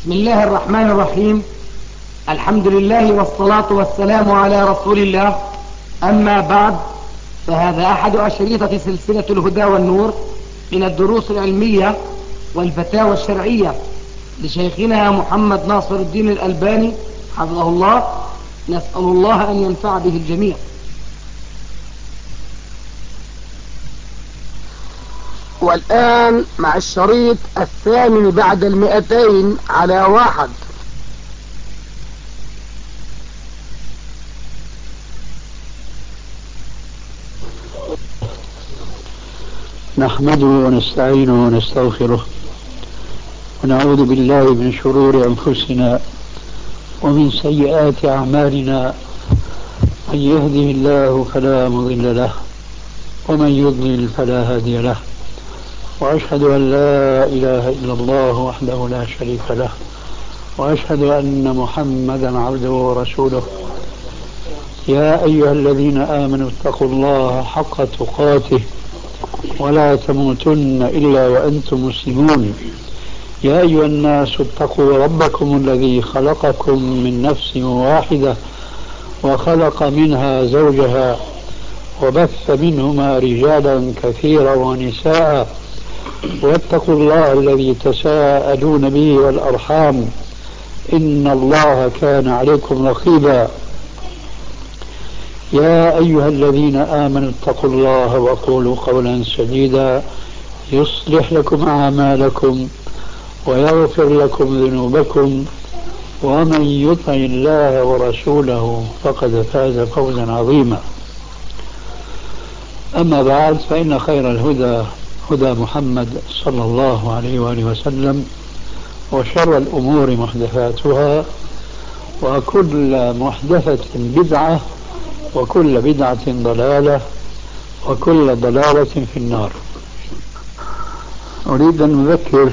بسم الله الرحمن الرحيم. الحمد لله والصلاة والسلام على رسول الله. أما بعد، فهذا أحد أشريطة سلسلة الهدى والنور من الدروس العلمية والفتاوى الشرعية لشيخنا محمد ناصر الدين الألباني حفظه الله. نسأل الله أن ينفع به الجميع. والآن مع الشريط الثامن بعد 200 على 1. نحمده ونستعينه ونستغفره ونعوذ بالله من شرور أنفسنا ومن سيئات أعمالنا. من يهده الله فلا مضل له ومن يضلل فلا هادي له، وأشهد أن لا إله إلا الله وحده لا شريك له، وأشهد أن محمدا عبده ورسوله. يا أيها الذين آمنوا اتقوا الله حق تقاته ولا تموتن إلا وأنتم مسلمون. يا أيها الناس اتقوا ربكم الذي خلقكم من نفس واحدة وخلق منها زوجها وبث منهما رجالا كثيرا ونساء، واتقوا الله الذي تساءلون به والأرحام إن الله كان عليكم رقيبا. يا أيها الذين آمنوا اتقوا الله وقولوا قولا سديدا يصلح لكم أعمالكم ويغفر لكم ذنوبكم، ومن يطع الله ورسوله فقد فاز فوزا عظيما. أما بعد، فإن خير الهدى هدى محمد صلى الله عليه وآله وسلم، وشر الأمور محدثاتها، وكل محدثة بدعة، وكل بدعة ضلالة، وكل ضلالة في النار. أريد أن أذكر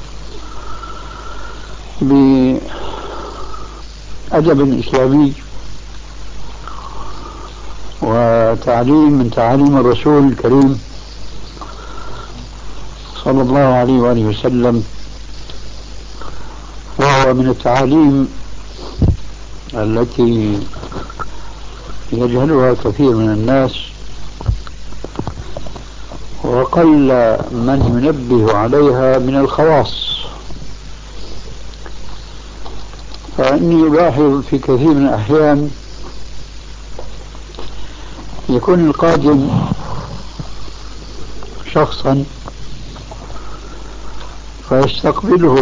بأدب إسلامي وتعليم من تعاليم الرسول الكريم صلى الله عليه وآله وسلم، وهو من التعاليم التي يجهلها كثير من الناس، وقل من ينبه عليها من الخواص. فإني ألاحظ في كثير من الأحيان يكون القادم شخصا فيستقبله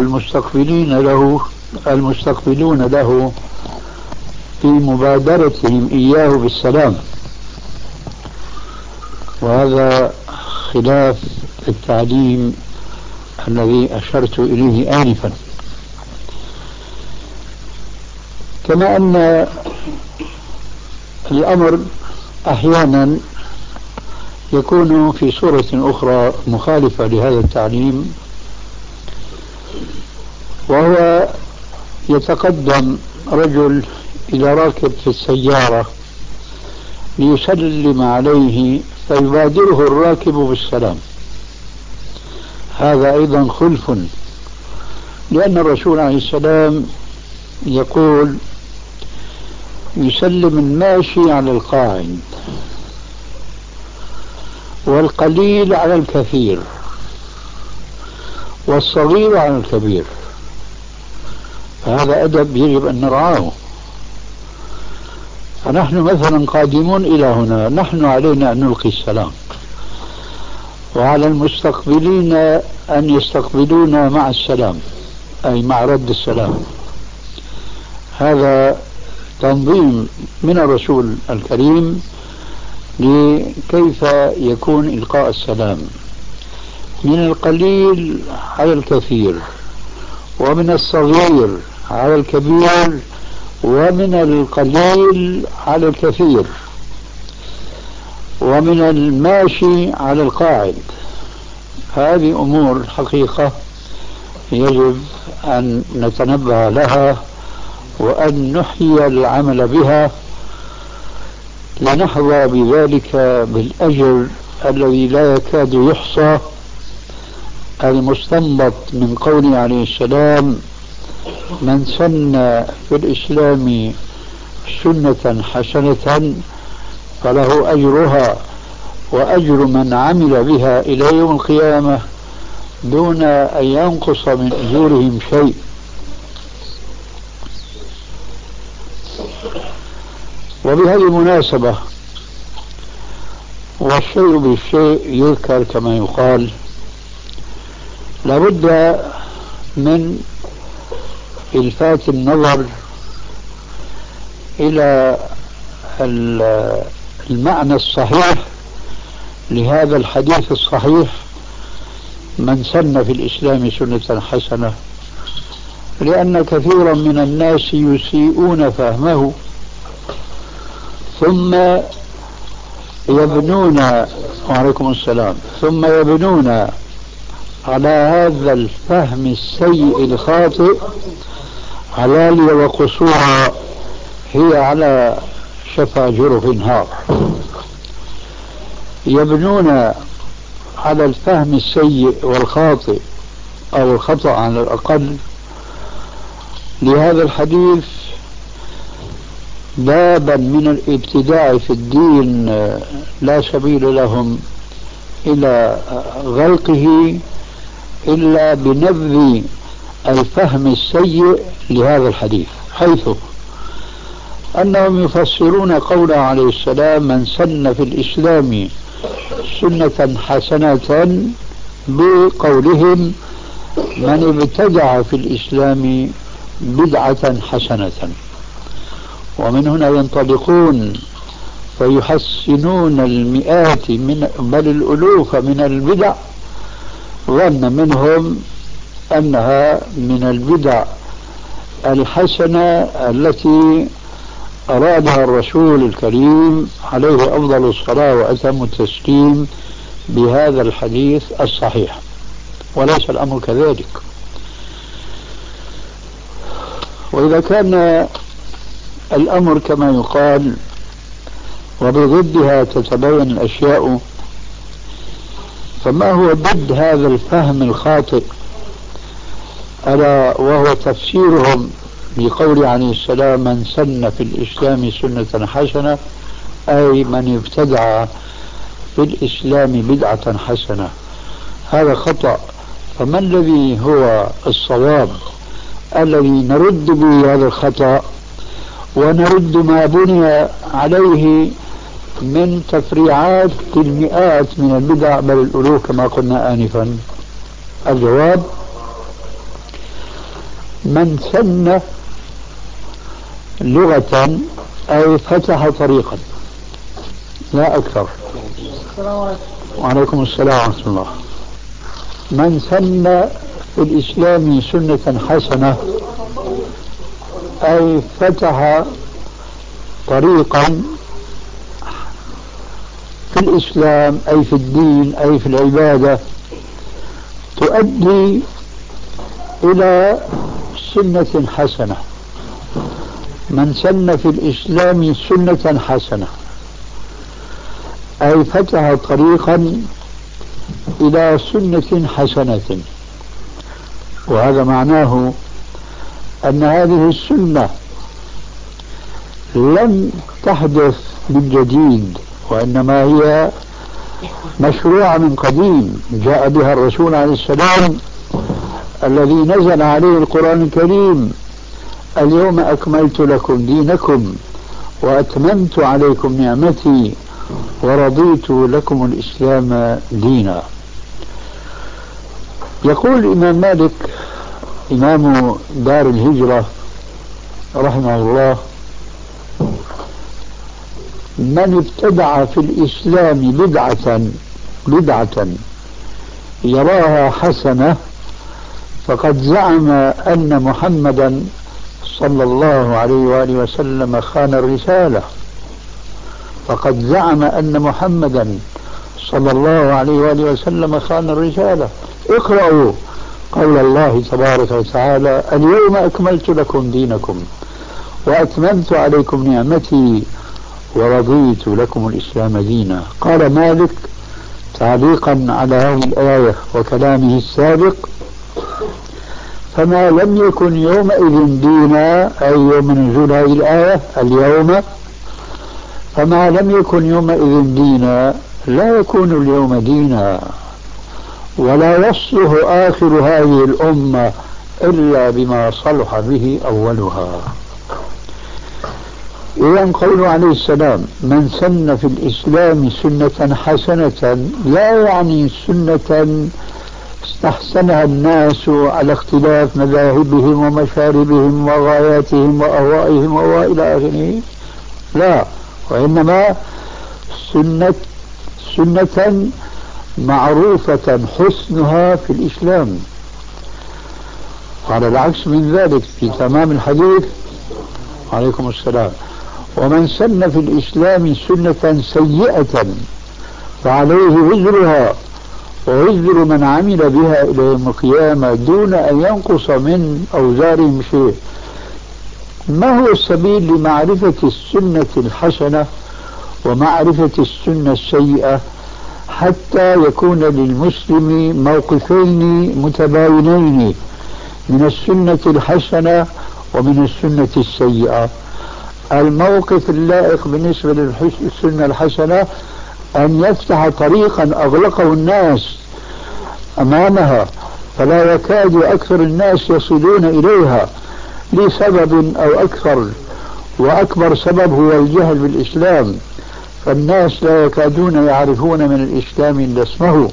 المستقبلون له في مبادرتهم إياه بالسلام، وهذا خلاف التعليم الذي أشرت إليه آنفا. كما أن الأمر أحيانا يكون في صورة أخرى مخالفة لهذا التعليم، وهو يتقدم رجل إلى راكب في السيارة ليسلم عليه فيبادره الراكب بالسلام. هذا أيضا خلف، لأن الرسول عليه السلام يقول: يسلم الماشي على القاعد، والقليل على الكثير، والصغير على الكبير. فهذا أدب يجب أن نرعاه. فنحن مثلا قادمون إلى هنا، نحن علينا أن نلقي السلام، وعلى المستقبلين أن يستقبلونا مع السلام، أي مع رد السلام. هذا تنظيم من الرسول الكريم لكيف يكون إلقاء السلام، من القليل على الكثير، ومن الصغير على الكبير، ومن القليل على الكثير، ومن الماشي على القاعد. هذه أمور حقيقة يجب أن نتنبه لها وأن نحيي العمل بها، لنحظى بذلك بالأجر الذي لا يكاد يحصى، المستنبط من قوله عليه السلام: من سن في الإسلام سنة حسنة فله أجرها وأجر من عمل بها إلى يوم القيامة دون أن ينقص من أجورهم شيء. وبهذه المناسبة والشيء بالشيء يذكر كما يقال، لابد من إلفات النظر إلى المعنى الصحيح لهذا الحديث الصحيح: من سن في الإسلام سنة حسنة، لأن كثيرا من الناس يسيئون فهمه ثم يبنون وعليكم السلام ثم يبنون على هذا الفهم السيء الخاطئ علالي وقصورا هي على شفا جرف نهار. يبنون على الفهم السيء والخاطئ أو الخطأ على الأقل لهذا الحديث بابا من الابتداع في الدين لا سبيل لهم إلى غلقه إلا بنبذ الفهم السيء لهذا الحديث، حيث أنهم يفسرون قوله عليه السلام: من سن في الإسلام سنة حسنة بقولهم: من ابتدع في الإسلام بدعة حسنة. ومن هنا ينطلقون فيحسنون المئات بل الألوف من البدع، ظن منهم أنها من البدع الحسنة التي أرادها الرسول الكريم عليه أفضل الصلاة وأتم التسليم بهذا الحديث الصحيح، وليس الأمر كذلك. وإذا كان الأمر كما يقال وبضدها تتبين الأشياء، فما هو ضد هذا الفهم الخاطئ؟ ألا وهو تفسيرهم لقول عليه السلام: من سن في الإسلام سنة حسنة، أي من ابتدع في الإسلام بدعة حسنة. هذا خطأ. فما الذي هو الصواب الذي نرد به هذا الخطأ ونرد ما بني عليه من تفريعات المئات من البدع بل الألوف كما قلنا آنفا؟ الجواب: من سن لغة أي فتح طريقا، لا أكثر. وعليكم السلام ورحمة الله. من سن في الإسلام سنة حسنة أي فتح طريقا في الإسلام، أي في الدين، أي في العبادة، تؤدي إلى سنة حسنة. من سن في الإسلام سنة حسنة أي فتح طريقا إلى سنة حسنة، وهذا معناه أن هذه السنة لم تحدث بالجديد، وإنما هي مشروعة من قديم، جاء بها الرسول عليه السلام الذي نزل عليه القرآن الكريم: اليوم أكملت لكم دينكم وأتممت عليكم نعمتي ورضيت لكم الإسلام دينا. يقول الإمام مالك إمام دار الهجرة رحمه الله: من ابتدع في الإسلام بدعة يراها حسنة فقد زعم أن محمدا صلى الله عليه وآله وسلم خان الرسالة، فقد زعم أن محمدا صلى الله عليه وآله وسلم خان الرسالة. اقرأوا قول الله تبارك وتعالى: اليوم أكملت لكم دينكم وأتممت عليكم نعمتي ورضيت لكم الإسلام دينا. قال مالك تعليقا على هذه الآية وكلامه السابق: فما لم يكن يومئذ دينا، أي يوم نزول هذه الآية اليوم، فما لم يكن يومئذ دينا لا يكون اليوم دينا، ولا يصلح آخر هذه الأمة إلا بما صلح به أولها. إذن قوله عليه السلام من سن في الإسلام سنة حسنة لا يعني سنة استحسنها الناس على اختلاف مذاهبهم ومشاربهم وغاياتهم وأهوائهم وإلى آخره، لا، وإنما سنة معروفة حسنها في الإسلام. على العكس من ذلك في تمام الحديث عليكم السلام: ومن سن في الإسلام سنة سيئة فعليه وزرها ووزر من عمل بها إلى يوم القيامة دون أن ينقص من أوزارهم شيء. ما هو السبيل لمعرفة السنة الحسنة ومعرفة السنة السيئة حتى يكون للمسلم موقفين متباينين من السنة الحسنة ومن السنة السيئة؟ الموقف اللائق بالنسبة للسنة الحسنة أن يفتح طريقا أغلقه الناس أمامها فلا يكاد أكثر الناس يصلون إليها لسبب أو أكثر، وأكبر سبب هو الجهل بالإسلام، فالناس لا يكادون يعرفون من الإسلام إلا اسمه.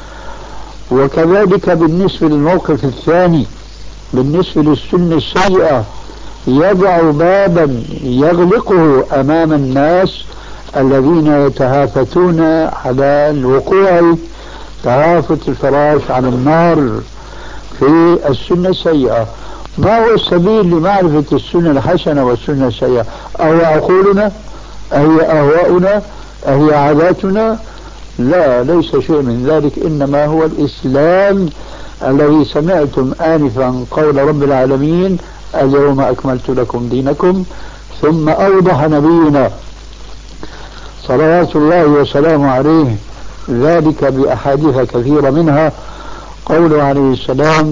وكذلك بالنسبة للموقف الثاني بالنسبة للسنة السيئة يضع بابا يغلقه أمام الناس الذين يتهافتون على الوقوع تهافت الفراش على النار في السنة السيئة. ما هو السبيل لمعرفة السنة الحسنة والسنة السيئة؟ أهي عقولنا؟ أهي أهواؤنا؟ أهي عاداتنا؟ لا، ليس شيء من ذلك، إنما هو الإسلام الذي سمعتم آنفا قول رب العالمين اليوم أكملت لكم دينكم. ثم أوضح نبينا صلوات الله وسلامه عليه ذلك بأحاديث كثيرة، منها قوله عليه السلام: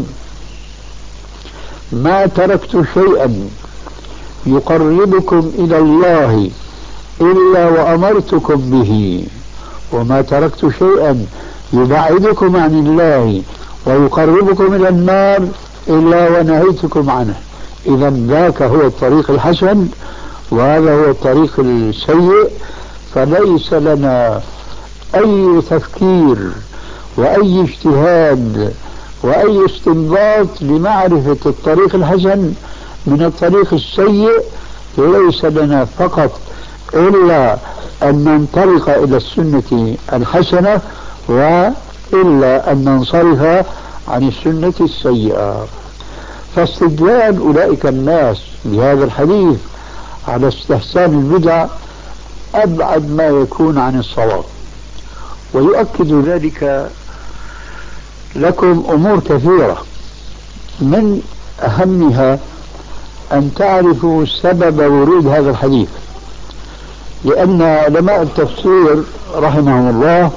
ما تركت شيئا يقربكم إلى الله إلا وأمرتكم به، وما تركت شيئا يبعدكم عن الله ويقربكم إلى النار إلا ونهيتكم عنه. إذا ذاك هو الطريق الحسن وهذا هو الطريق السيء، فليس لنا أي تفكير وأي اجتهاد وأي استنباط لمعرفة الطريق الحسن من الطريق السيء. ليس لنا فقط إلا أن ننطلق إلى السنة الحسنة وإلا أن ننصرف عن السنة السيئة. فاستدلال أولئك الناس بهذا الحديث على استحسان البدع أبعد ما يكون عن الصواب. ويؤكد ذلك لكم أمور كثيرة، من أهمها أن تعرفوا سبب ورود هذا الحديث، لأن علماء التفسير رحمهم الله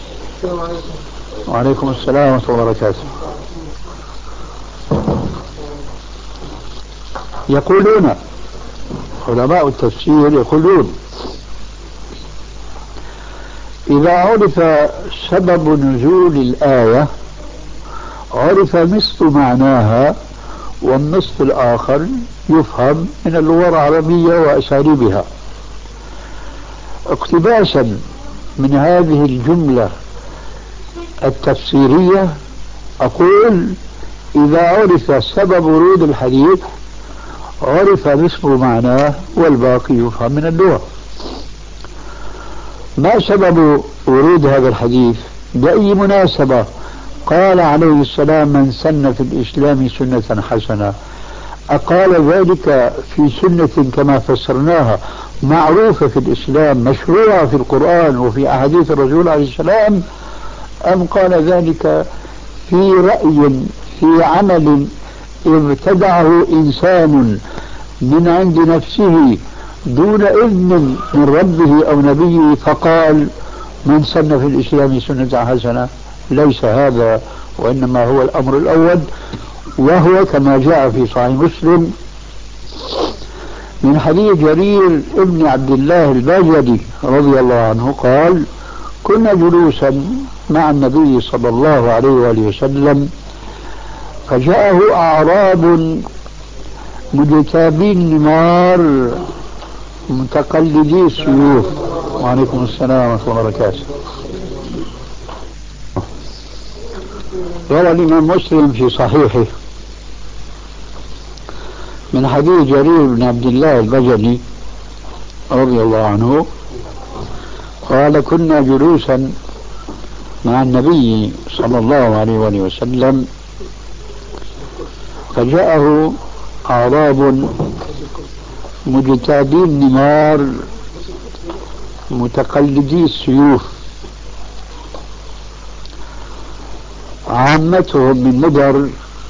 وعليكم السلام ورحمة الله وبركاته يقولون، علماء التفسير يقولون: إذا عرف سبب نزول الآية عرف نصف معناها، والنصف الآخر يفهم من اللغة العربية وأساليبها. اقتباسا من هذه الجملة التفسيرية أقول: إذا عرف سبب ورود الحديث عرف نصف معناه والباقي يفهم من اللغة. ما سبب ورود هذا الحديث؟ بأي مناسبة قال عليه السلام من سن في الإسلام سنة حسنة؟ أقال ذلك في سنة كما فسرناها معروفة في الإسلام مشروعة في القرآن وفي أحاديث الرسول عليه السلام، أم قال ذلك في رأي في عمل ابتدعه إنسان من عند نفسه دون إذن من ربه أو نبيه فقال من سن في الإسلام سنة حسنة؟ ليس هذا، وإنما هو الأمر الأول. وهو كما جاء في صحيح مسلم من حديث جرير ابن عبد الله البجلي رضي الله عنه قال: كنا جلوسا مع النبي صلى الله عليه وآله وسلم فجاءه أعراب مجتابي النمار متقلدي السيوف. وعليكم السلام ورحمة الله وبركاته. روى الإمام مسلم في صحيحه من حديث جرير بن عبد الله البجلي رضي الله عنه قال: كنا جلوسا مع النبي صلى الله عليه وآله وسلم فجاءه أعراب مجتابي النمار متقلدي السيوف، عامتهم من مضر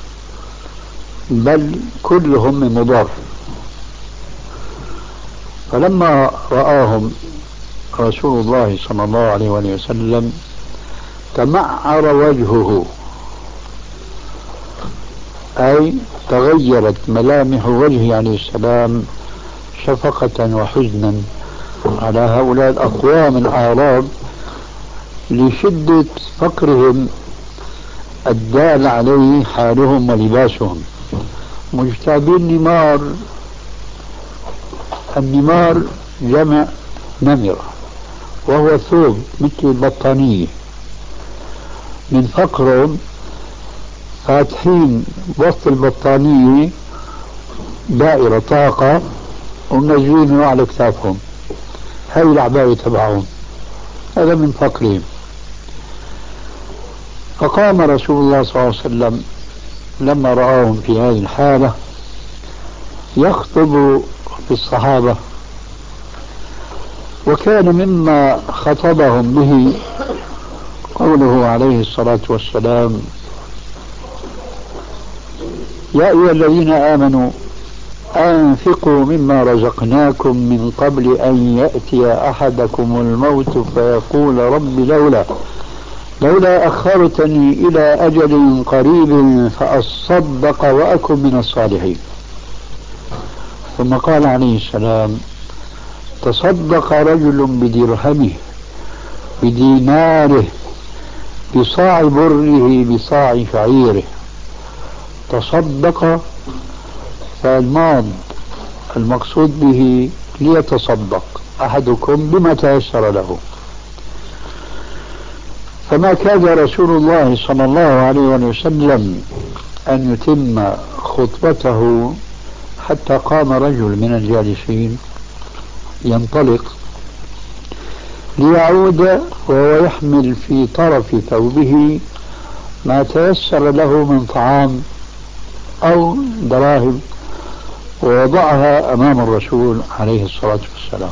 بل كلهم من مضر. فلما رآهم رسول الله صلى الله عليه وسلم تمعر وجهه، أي تغيرت ملامح وجهه عليه السلام شفقة وحزنا على هؤلاء الأقوام الأعراب لشدة فقرهم الدال عليه حالهم ولباسهم. مجتابي النمار، النمار جمع نمرة وهو ثوب مثل البطانية، من فقرهم فاتحين وسط البطانية دائرة طاقة ومنزلينه على كتافهم، هاي العباية تبعهم، هذا من فقرهم. فقام رسول الله صلى الله عليه وسلم لما رآهم في هذه الحالة يخطب بالصحابة، وكان مما خطبهم به قوله عليه الصلاة والسلام: يا أيها الذين آمنوا أنفقوا مما رزقناكم من قبل أن يأتي أحدكم الموت فيقول رب لولا أخرتني إلى أجل قريب فأصدق وأكن من الصالحين. ثم قال عليه السلام: تصدق رجل بدرهمه بديناره بصاع بره بصاع شعيره. تصدق فالماض المقصود به ليتصدق أحدكم بما تيسر له. فما كان رسول الله صلى الله عليه وسلم أن يتم خطبته حتى قام رجل من الجالسين ينطلق ليعود وهو يحمل في طرف ثوبه ما تيسر له من طعام أو دراهم، ووضعها أمام الرسول عليه الصلاة والسلام.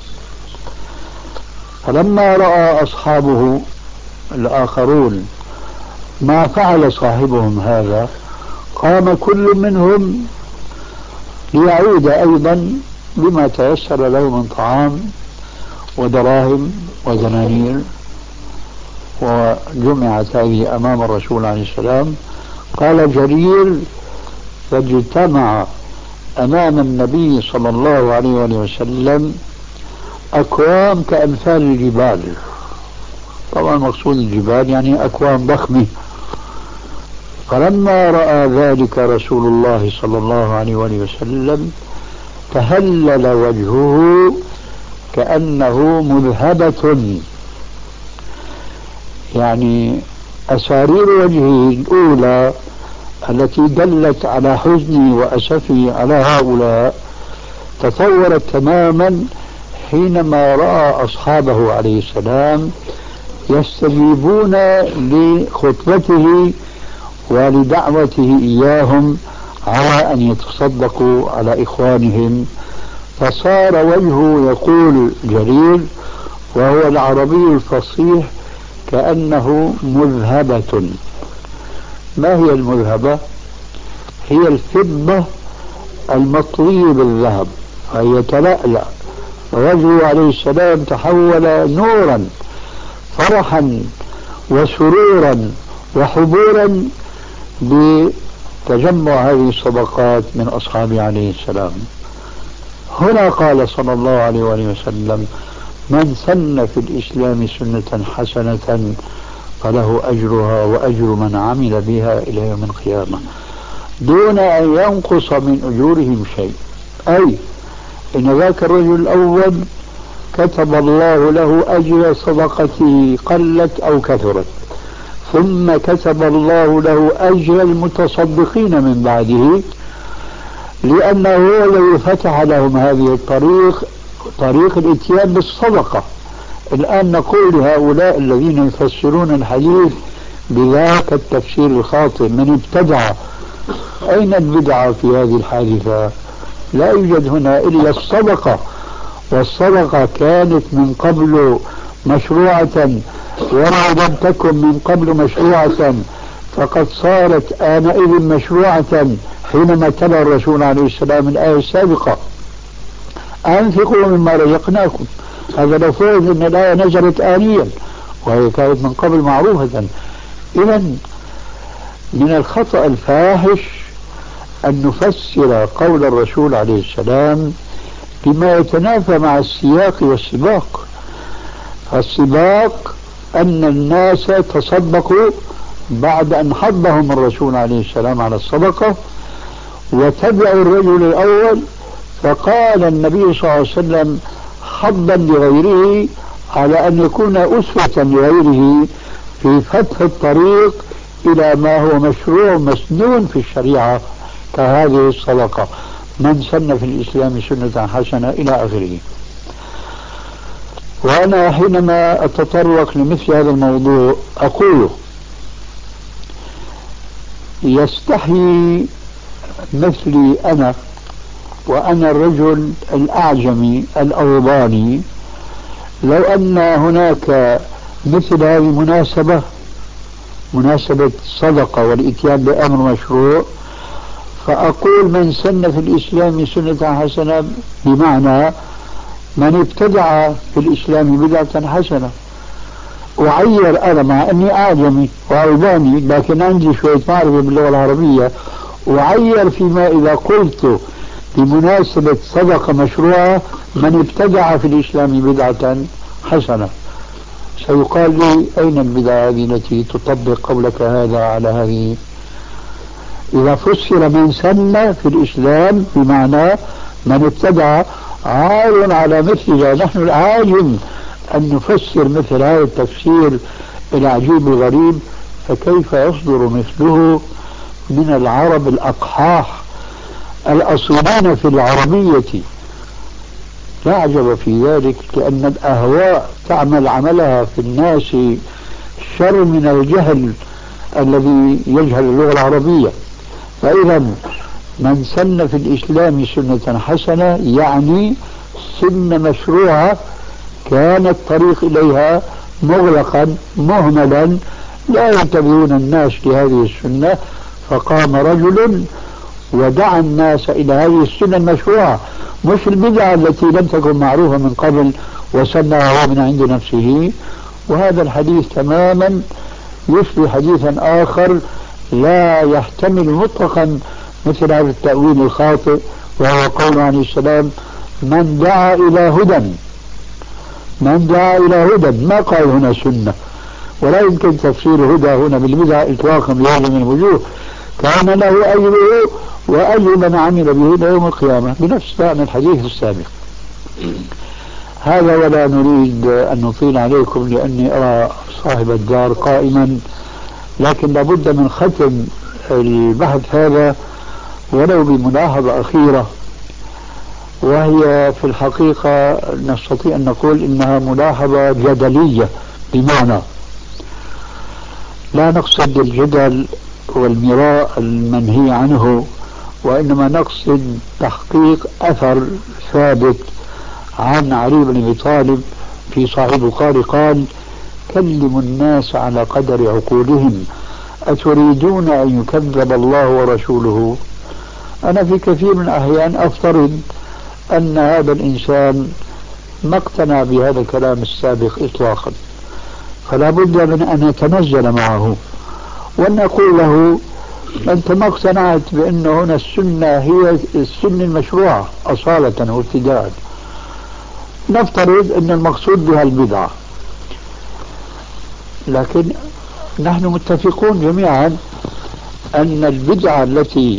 فلما رأى أصحابه الآخرون ما فعل صاحبهم هذا قام كل منهم ليعود أيضا بما تيسر له من طعام ودراهم ودنانير، وجمعت هذه أمام الرسول عليه السلام. قال جرير: فاجتمع أمام النبي صلى الله عليه وسلم أكوام كأمثال الجبال. طبعا مقصود الجبال يعني أكوام ضخمة. فلما رأى ذلك رسول الله صلى الله عليه وسلم تهلل وجهه كأنه مذهبة، يعني أسارير وجهه الأولى التي دلت على حزني وأسفي على هؤلاء تطورت تماما حينما رأى أصحابه عليه السلام يستجيبون لخطبته ولدعوته إياهم على أن يتصدقوا على إخوانهم. فصار وجهه، يقول جرير وهو العربي الفصيح، كأنه مذهبة. ما هي المذهبة؟ هي الفضة المطوية بالذهب، هي تلألأ. ووجهه عليه السلام تحول نورا فرحا وسرورا وحبورا تجمع هذه الصدقات من أصحابه عليه السلام. هنا قال صلى الله عليه وآله وسلم: من سن في الإسلام سنة حسنة فله أجرها وأجر من عمل بها إلى يوم القيامة دون أن ينقص من أجورهم شيء. أي إن ذاك الرجل الأول كتب الله له أجر صدقته قلت أو كثرت، ثم كتب الله له أجر المتصدقين من بعده، لأنه هو الذي فتح لهم هذه الطريق، طريق الاتيان بالصدقة. الآن نقول لهؤلاء الذين يفسرون الحديث بذاك التفسير الخاطئ: من ابتدع. أين البدعة في هذه الحادثة؟ لا يوجد هنا إلا الصدقة، والصدقة كانت من قبل مشروعة، ولو لم تكن من قبل مشروعة فقد صارت آنئذ مشروعة حينما تلا الرسول عليه السلام الآية السابقة: أنفقوا مما رزقناكم. هذا لو فرض أن الآية نزلت آنيا، وهي كانت من قبل معروفة. إذن من الخطأ الفاحش أن نفسر قول الرسول عليه السلام بما يتنافى مع السياق والسباق. السباق أن الناس تصدقوا بعد أن حضهم الرسول عليه السلام على الصدقة، وتبعوا الرجل الأول، فقال النبي صلى الله عليه وسلم حضا لغيره على أن يكون أسوة لغيره في فتح الطريق إلى ما هو مشروع مسنون في الشريعة كهذه الصدقة: من سن في الإسلام سنة حسنة إلى آخره. وأنا حينما أتطرق لمثل هذا الموضوع أقول: يستحي مثلي أنا، وأنا الرجل الأعجمي الأوضاني، لو أن هناك مثل هذه مناسبة الصدقة والإتيان بأمر مشروع، فأقول: من سن في الإسلام سنة حسنة، بمعنى من ابتدع في الإسلام بدعة حسنة. أعير أنا، مع أني أعجمي وأوضاني لكن عندي شوية معرفة باللغة العربية، أعير فيما إذا قلت بمناسبة صدقة مشروعة من ابتدع في الإسلام بدعة حسنة. سيقال لي: أين البدعة هذه التي تطبق قولك هذا على هذه؟ إذا فسر من سن في الإسلام بمعنى من ابتدع، عار على مثل نحن العاجم أن نفسر مثل هذا التفسير العجيب الغريب، فكيف يصدر مثله من العرب الأقحاح الأصيلين في العربية؟ لا عجب في ذلك، لأن الأهواء تعمل عملها في الناس شر من الجهل الذي يجهل اللغة العربية. فإذا من سن في الإسلام سنة حسنة يعني سنة مشروعة كان الطريق إليها مغلقا مهملا، لا ينتبهون الناس لهذه السنة، فقام رجل ودعا الناس إلى هذه السنة المشروعة، مش البدعة التي لم تكن معروفة من قبل وسنها من عند نفسه. وهذا الحديث تماما يشبه حديثا آخر لا يحتمل مطلقا مثل هذا التأويل الخاطئ، وهو قول عليه السلام: من دعا إلى هدى. من دعا إلى هدى، ما قال هنا سنة، ولا يمكن تفسير هدى هنا بالبدعة إطلاقا بهذه من الوجوه. كان له أجره وأجر من عمل به إلى يوم القيامة، بنفس معنى الحديث السابق. هذا ولا نريد أن نطيل عليكم لأني أرى صاحب الدار قائما، لكن لابد من ختم البحث هذا ولو بملاحظة أخيرة، وهي في الحقيقة نستطيع أن نقول إنها ملاحظة جدلية، بمعنى لا نقصد الجدل والمراء المنهي عنه، وإنما نقصد تحقيق أثر ثابت عن علي بن أبي طالب في صحيح البخاري قال: كلموا الناس على قدر عقولهم، أتريدون أن يكذب الله ورسوله؟ أنا في كثير من الأحيان أفترض أن هذا الإنسان ما اقتنع بهذا الكلام السابق إطلاقا، فلا بد من أن نتنزل معه وأن نقول له: أنت ما اقتنعت بأن هنا السنة هي السنة المشروعة أصالة وابتداء. نفترض أن المقصود بها البدعة، لكن نحن متفقون جميعا أن البدعة التي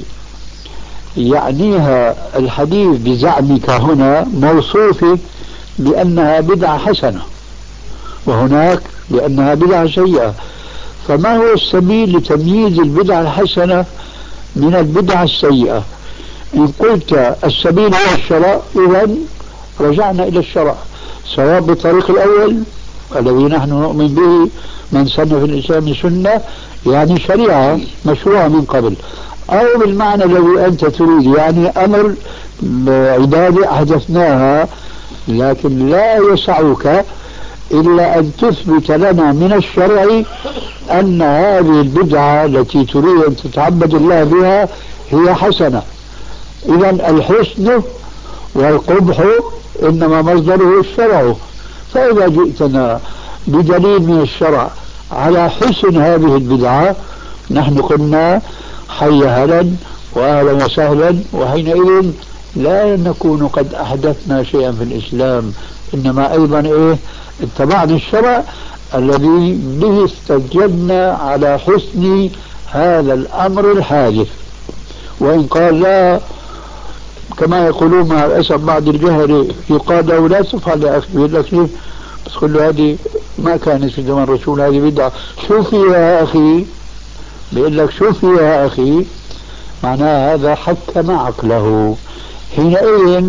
يعنيها الحديث بزعمك هنا موصوفة بأنها بدعة حسنة، وهناك بأنها بدعة سيئة. فما هو السبيل لتمييز البدعة الحسنة من البدعة السيئة؟ إن قلت السبيل هو الشرع، إذن رجعنا إلى الشرع، سواء بالطريق الأول الذي نحن نؤمن به، من سن في الإسلام سنة يعني شريعة مشروعة من قبل، أو بالمعنى الذي أنت تريد يعني أمر عبادة أحدثناها، لكن لا يسعك إلا أن تثبت لنا من الشرع أن هذه البدعة التي تريد أن تتعبد الله بها هي حسنة. إذن الحسن والقبح إنما مصدره الشرع. فإذا جئتنا بدليل من الشرع على حسن هذه البدعة نحن قلنا حي هلا وأهلا وسهلا، وحينئذ لا نكون قد أحدثنا شيئا في الإسلام، إنما أيضا اتبعنا الشرع الذي به استجبنا على حسن هذا الأمر الحادث. وإن قال لا كما يقولون مع الأسف بعض الجهل يقال له لا تفعل يا أخي، يقول لك بس قل له هذه ما كانت في زمن الرسول، هذه بدعة، شو فيها يا أخي؟ بيقول لك شو فيها يا أخي؟ معناه هذا حكم عقله. حينئذ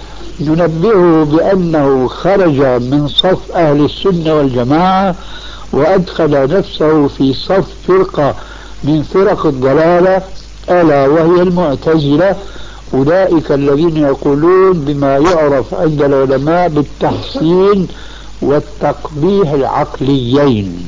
ننبهه بأنه خرج من صف أهل السنة والجماعة وأدخل نفسه في صف فرقة من فرق الضلالة، ألا وهي المعتزلة، أولئك الذين يقولون بما يعرف عند العلماء بالتحسين والتقبيح العقليين.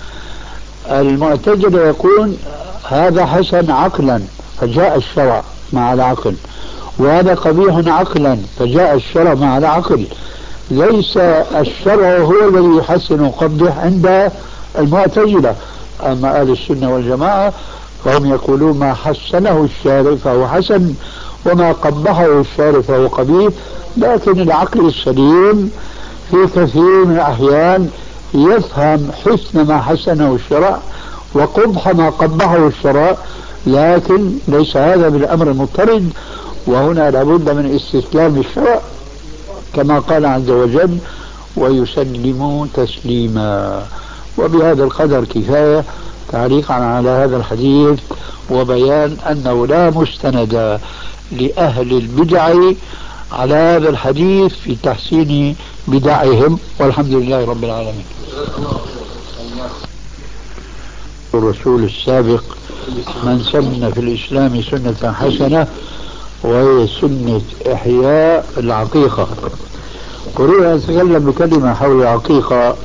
المعتزلة يقول هذا حسن عقلا فجاء الشرع مع العقل، وهذا قبيح عقلا فجاء الشرع مع العقل. ليس الشرع هو الذي يحسن ويقبح عند المعتزلة. أما أهل السنة والجماعة فهم يقولون ما حسنه الشارع فهو حسن وما قبحه الشارع فهو قبيح. لكن العقل السليم في كثير من الأحيان يفهم حسن ما حسنه الشرع وقبح ما قبحه الشرع، لكن ليس هذا بالأمر المضطرد. وهنا لابد من استسلام الشرع كما قال عز وجل ويسلموا تسليما. وبهذا القدر كفاية تعليقا على هذا الحديث وبيان أنه لا مستند لأهل البدع على هذا الحديث في تحسين بدعهم، والحمد لله رب العالمين. الرسول السابق من سن في الإسلام سنة حسنة وهي سنة إحياء العقيقة. أريد أن أتكلم بكلمة حول العقيقة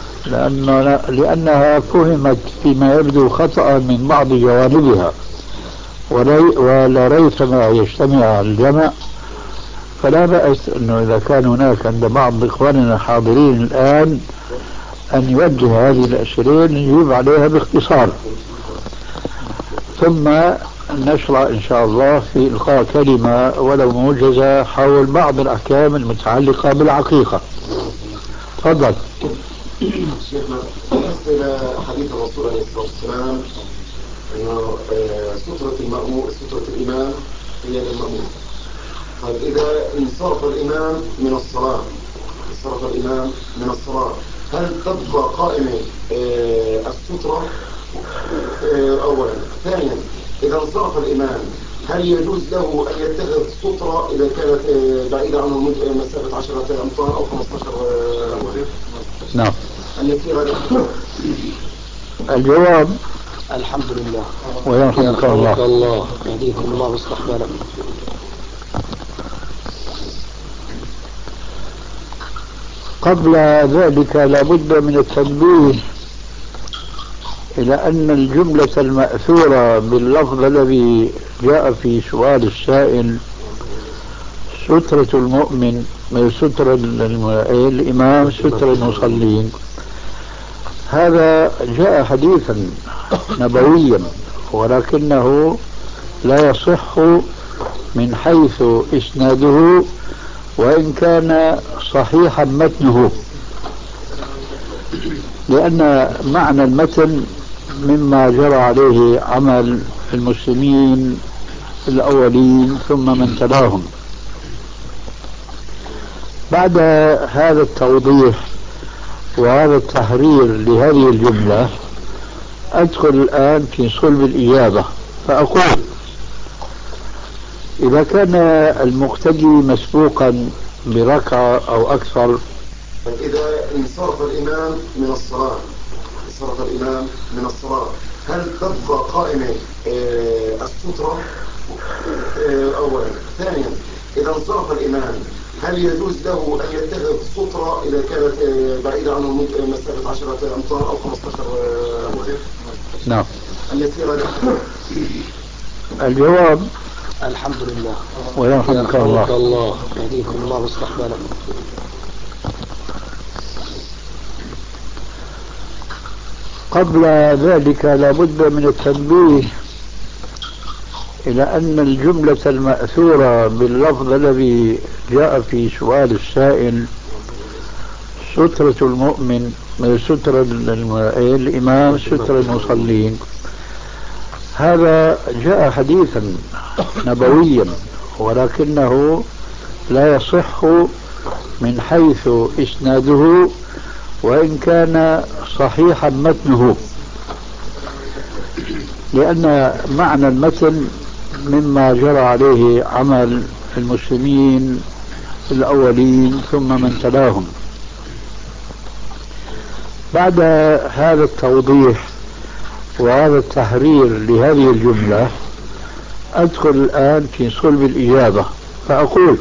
لأنها فهمت فيما يبدو خطأ من بعض جوانبها، ولا ريثما يجتمع الجمع، فلا بأس أنه إذا كان هناك عند بعض إخواننا الحاضرين الآن أن يوجه هذه الأسئلة نجيب عليها باختصار، ثم نشرع إن شاء الله في إلقاء كلمة ولو موجزة حول بعض الأحكام المتعلقة بالعقيقة. تفضل. شيخنا إلى حديث الرسول عليه الصلاة والسلام أنه سترة الإمام هي للمأموم. طيب إذا انصرف الإمام من الصلاة هل تبقى قائمة السترة أولا؟ ثانيا إذا انصرف الإمام هل يجوز له أن يتخذ سترة إذا كانت بعيدة عنه مسافة 10 أمتار أو 15 أمتار؟ نعم. أن يصير هذا الجواب الحمد لله ويرحمك الله. يهديكم الله ويصلح بالكم. قبل ذلك لابد من التنبيه إلى أن الجملة المأثورة باللفظ الذي جاء في سؤال السائل سترة المؤمن سترة الإمام سترة المصلين، هذا جاء حديثا نبويا ولكنه لا يصح من حيث إسناده وإن كان صحيحا متنه، لأن معنى المتن مما جرى عليه عمل المسلمين الأولين ثم من تلاهم. بعد هذا التوضيح وهذا التحرير لهذه الجملة أدخل الآن في صلب الإجابة فأقول: إذا كان المقتدي مسبوقا بركعة أو أكثر، إذا انصرف الإمام من الصلاة هل تبقى قائمة السترة أولا؟ ثانيا، إذا انصرف الإمام هل يجوز له أن يتخذ سترة إذا كانت بعيدة عنه مسافة 10 أمتار أو 15 متر؟ نعم. التي الجواب: الحمد لله ويرحمك الله. يهديكم الله ويصلح بالكم. قبل ذلك لا بد من التنبيه إلى أن الجملة المأثورة باللفظ الذي جاء في سؤال السائل: سترة المؤمن سترة الإمام سترة المصلين، هذا جاء حديثا نبويا ولكنه لا يصح من حيث إسناده وإن كان صحيحا متنه، لأن معنى المتن مما جرى عليه عمل المسلمين الأولين ثم من تلاهم. بعد هذا التوضيح وهذا التحرير لهذه الجملة أدخل الآن في صلب الإجابة فأقول: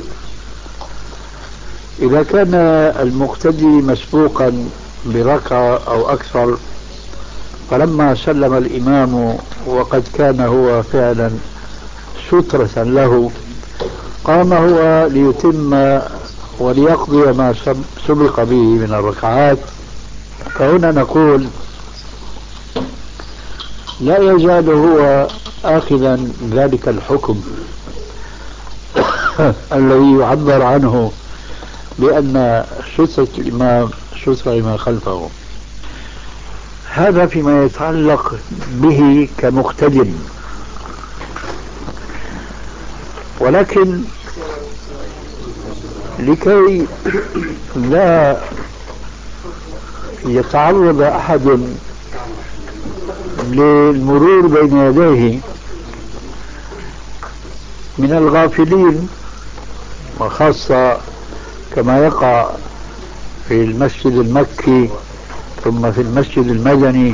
إذا كان المقتدي مسبوقا بركعة أو أكثر، فلما سلم الإمام وقد كان هو فعلا سترة له، قام هو ليتم وليقضي ما سبق به من الركعات، فهنا نقول: لا يزال هو آخذا ذلك الحكم الذي يعبر عنه بأن سترة الإمام سترة لما خلفه. هذا فيما يتعلق به كمقتدم، ولكن لكي لا يتعرض أحد للمرور بين يديه من الغافلين، وخاصة كما يقع في المسجد المكي ثم في المسجد المدني،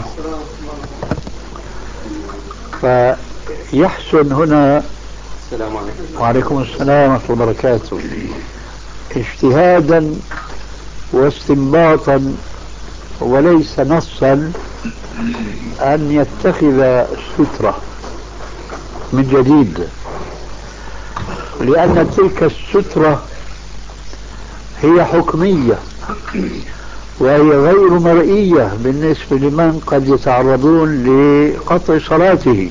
فيحسن هنا وعليكم السلام ورحمة الله وبركاته اجتهادا واستنباطا وليس نصا أن يتخذ سترة من جديد، لأن تلك السترة هي حكمية وهي غير مرئية بالنسبة لمن قد يتعرضون لقطع صلاته.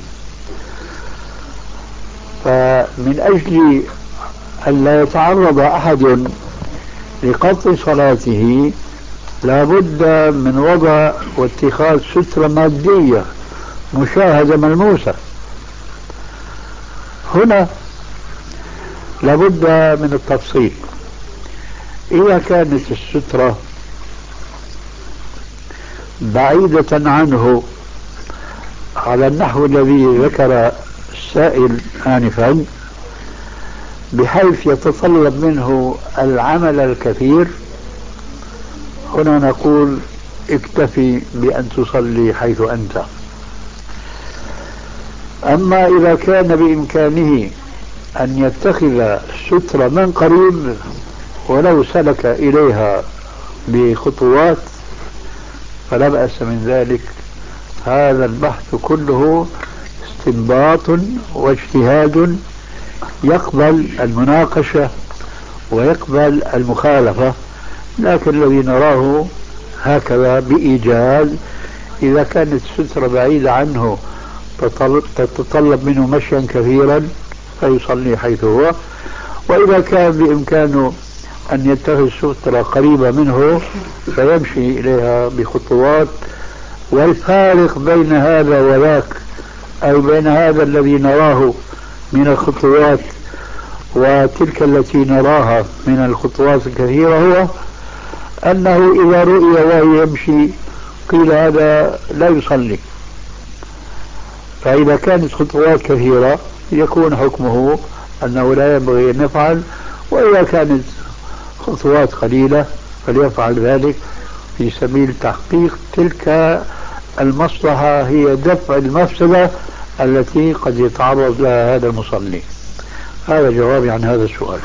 فمن أجل أن لا يتعرض أحد لقطع صلاته لا بد من وضع واتخاذ سترة مادية مشاهدة ملموسة. هنا لا بد من التفصيل. إذا كانت السترة بعيدة عنه على النحو الذي ذكر السائل آنفا بحيث يتطلب منه العمل الكثير، هنا نقول: اكتفي بأن تصلي حيث أنت. أما إذا كان بإمكانه أن يتخذ سترة من قريب ولو سلك إليها بخطوات فلا بأس من ذلك. هذا البحث كله استنباط واجتهاد يقبل المناقشة ويقبل المخالفة، لكن الذي نراه هكذا بإيجاز: إذا كانت السترة بعيدة عنه تتطلب منه مشيا كثيرا فيصلي حيث هو، وإذا كان بإمكانه أن يتخذ سترة قريبة منه فيمشي إليها بخطوات. والفارق بين هذا وذاك، أي بين هذا الذي نراه من الخطوات وتلك التي نراها من الخطوات الكثيرة، هو أنه إذا رؤي وهو يمشي قيل هذا لا يصلي. فإذا كانت خطوات كثيرة يكون حكمه أنه لا ينبغي أن يفعل، وإذا كانت خطوات قليلة فليفعل ذلك في سبيل تحقيق تلك المصلحة، هي دفع المفسدة التي قد يتعرض لها هذا المصلي. هذا جوابي عن هذا السؤال.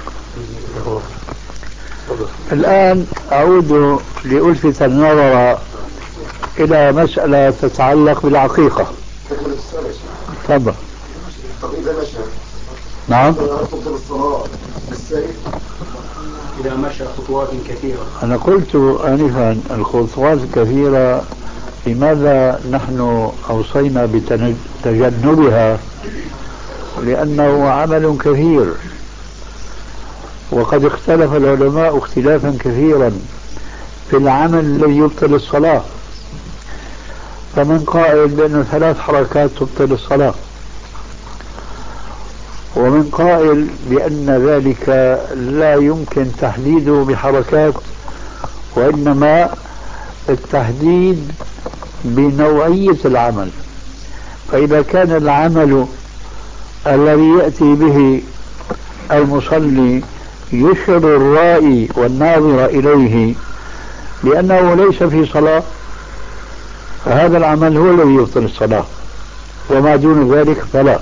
الآن أعود لألفت النظر إلى مسألة تتعلق بالعقيقة. تفضل. طب إذا مشى نعم تفضل الصلاة بالسيف إذا مشى خطوات كثيرة. أنا قلت آنفا الخطوات الكثيرة لماذا نحن أوصينا بتجنبها؟ لأنه عمل كثير، وقد اختلف العلماء اختلافا كثيرا في العمل الذي يبطل الصلاة. فمن قائل بأن 3 حركات تبطل الصلاة، ومن قائل بأن ذلك لا يمكن تحديده بحركات، وإنما التحديد بنوعية العمل. فإذا كان العمل الذي يأتي به المصلي يشعر الرائي والناظر إليه بأنه ليس في صلاة، فهذا العمل هو الذي يبطل الصلاة، وما دون ذلك فلا.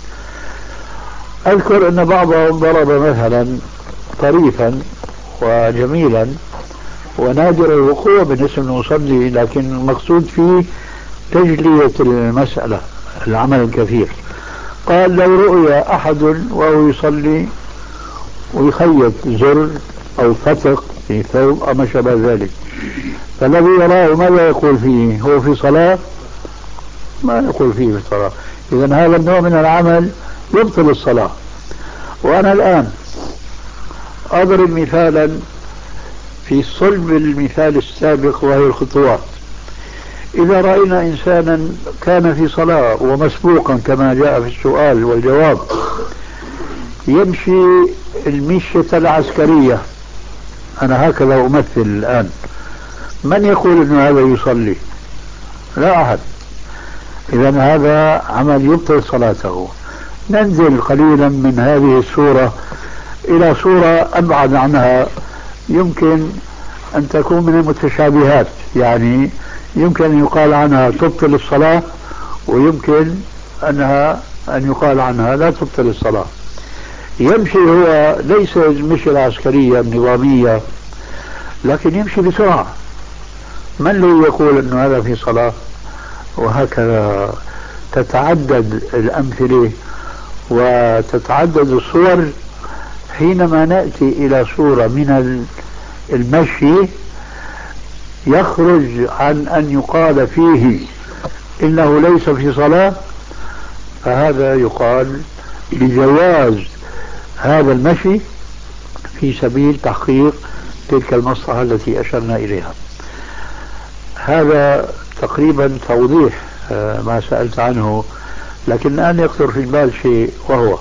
أذكر أن بعضهم ضرب مثلا طريفا وجميلا ونادر الوقوع بالنسبة للمصلي، لكن المقصود فيه تجلية المسألة، العمل الكثير. قال لو رؤي أحد وهو يصلي ويخيط زر أو فتق في ثوب أو ما شابه ذلك، فالذي يراه ماذا يقول فيه؟ هو في صلاة؟ ما يقول فيه في صلاة. إذن هذا النوع من العمل يبطل الصلاة. وأنا الآن أضرب مثالا في صلب المثال السابق وهي الخطوات. إذا رأينا إنسانا كان في صلاة ومسبوقا كما جاء في السؤال والجواب يمشي المشية العسكرية، أنا هكذا أمثل الآن، من يقول أن هذا يصلي؟ لا أحد. إذن هذا عمل يبطل صلاته. ننزل قليلا من هذه الصورة إلى صورة أبعد عنها، يمكن أن تكون من المتشابهات، يعني يمكن أن يقال عنها تبطل الصلاة، ويمكن أن يقال عنها لا تبطل الصلاة. يمشي هو ليس المشي العسكرية النظامية، لكن يمشي بسرعة، من الذي يقول أن هذا في صلاة؟ وهكذا تتعدد الأمثلة وتتعدد الصور حينما نأتي إلى صورة من المشي يخرج عن أن يقال فيه إنه ليس في صلاة، فهذا يقال بجواز هذا المشي في سبيل تحقيق تلك المصلحة التي أشرنا إليها. هذا تقريبا توضيح ما سألت عنه، لكن الآن يخطر في البال شيء، وهو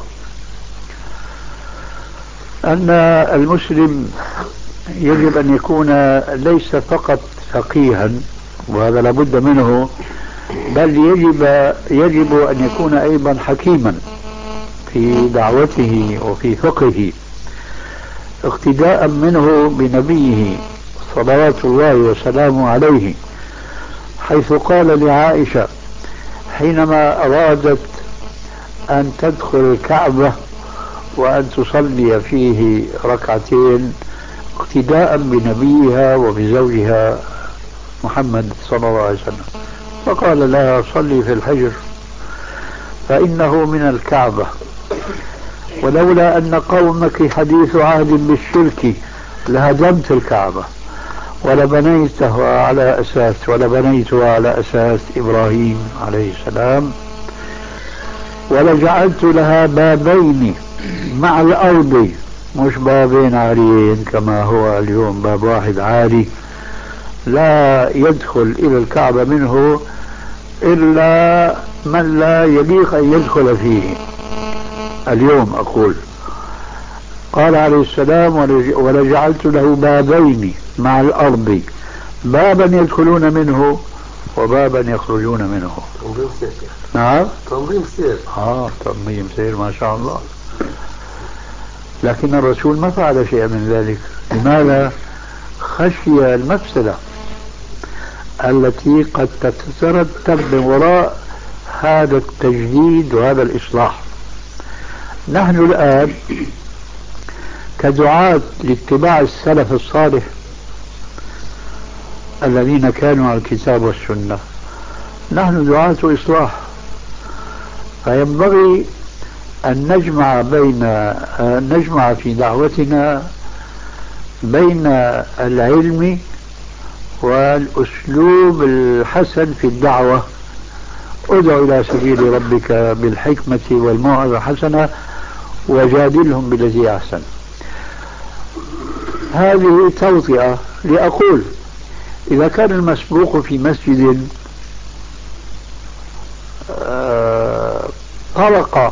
أن المسلم يجب أن يكون ليس فقط فقيها، وهذا لابد منه، بل يجب أن يكون أيضا حكيما في دعوته وفي فقهه، اقتداء منه بنبيه صلوات الله وسلامه عليه، حيث قال لعائشة حينما أرادت أن تدخل الكعبة وأن تصلي فيه ركعتين اقتداء بنبيها وبزوجها محمد صلى الله عليه وسلم، فقال لها صلي في الحجر فإنه من الكعبة، ولولا أن قومك حديث عهد بالشرك لهدمت الكعبة ولبنيتها على أساس إبراهيم عليه السلام. ولجعلت لها بابين مع الأرض، مش بابين عاليين كما هو اليوم، باب واحد عالي لا يدخل إلى الكعبة منه إلا من لا يليق أن يدخل فيه اليوم. أقول قال عليه السلام ولجعلت له بابين مع الأرض، بابا يدخلون منه وبابا يخرجون منه. تنظيم سير. نعم تنظيم سير. تنظيم سير ما شاء الله. لكن الرسول ما فعل شيئا من ذلك. لماذا؟ خشي المفسدة التي قد تترتب من وراء هذا التجديد وهذا الإصلاح. نحن الآن كدعاة لاتباع السلف الصالح الذين كانوا على الكتاب والسنة، نحن دعاة إصلاح، فينبغي أن نجمع في دعوتنا بين العلم والأسلوب الحسن في الدعوة. ادع إلى سبيل ربك بالحكمة والموعظة الحسنة وجادلهم بالتي أحسن. هذه توطئة لأقول إذا كان المسبوق في مسجد طرق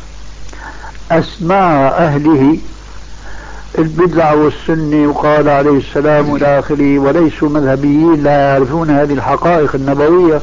أسماع أهله البدع والسنة وقال عليه السلام إلى آخره، وليسوا مذهبيين لا يعرفون هذه الحقائق النبوية،